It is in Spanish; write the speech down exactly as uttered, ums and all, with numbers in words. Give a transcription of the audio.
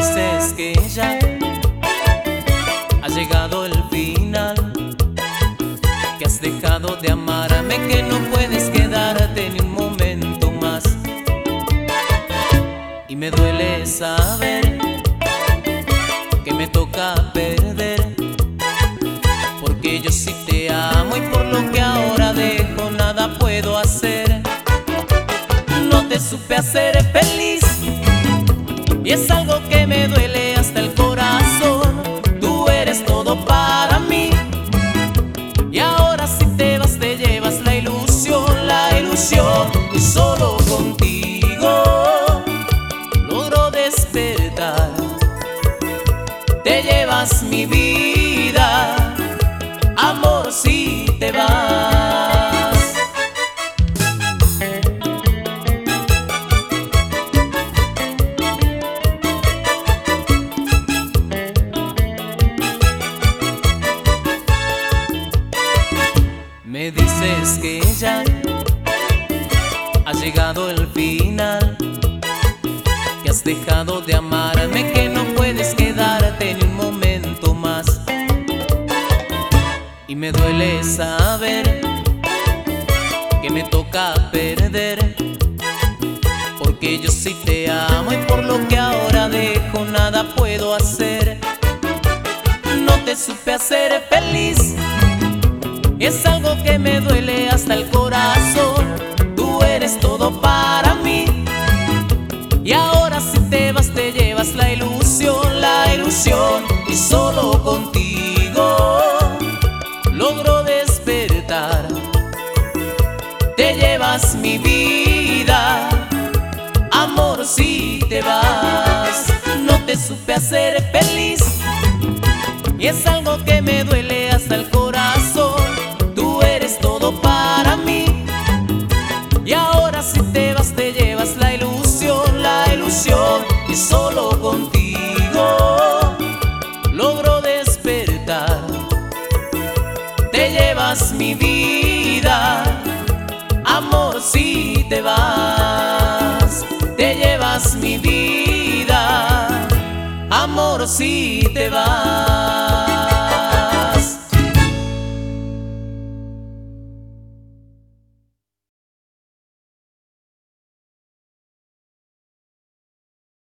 dices que ya ha llegado el final, que has dejado de amarme, que no puedes quedarte ni un momento más. Y me duele saber que me toca perder, porque yo sí te amo y por lo que ahora dejo nada puedo hacer. No te supe hacer feliz y es algo que me duele hasta el corazón. Tú eres todo para mí y ahora si te vas te llevas la ilusión, la ilusión. Y solo contigo logro despertar. Te llevas mi vida, amor, si te vas. Me dices que ya ha llegado el final, que has dejado de amarme, que no puedes quedarte ni un momento más. Y me duele saber que me toca perder, porque yo sí te amo y por lo que ahora dejo nada puedo hacer. No te supe hacer feliz y es algo que me duele hasta el corazón. Tú eres todo para mí y ahora si te vas te llevas la ilusión, la ilusión. Y solo contigo logro despertar. Te llevas mi vida, amor, si te vas. No te supe hacer feliz y es algo que me duele hasta el corazón. Tú eres todo para mí y ahora si te vas te llevas la ilusión, la ilusión. Y solo contigo logro despertar. Te llevas mi vida, amor, si te vas. Te llevas mi vida, amor, si te vas.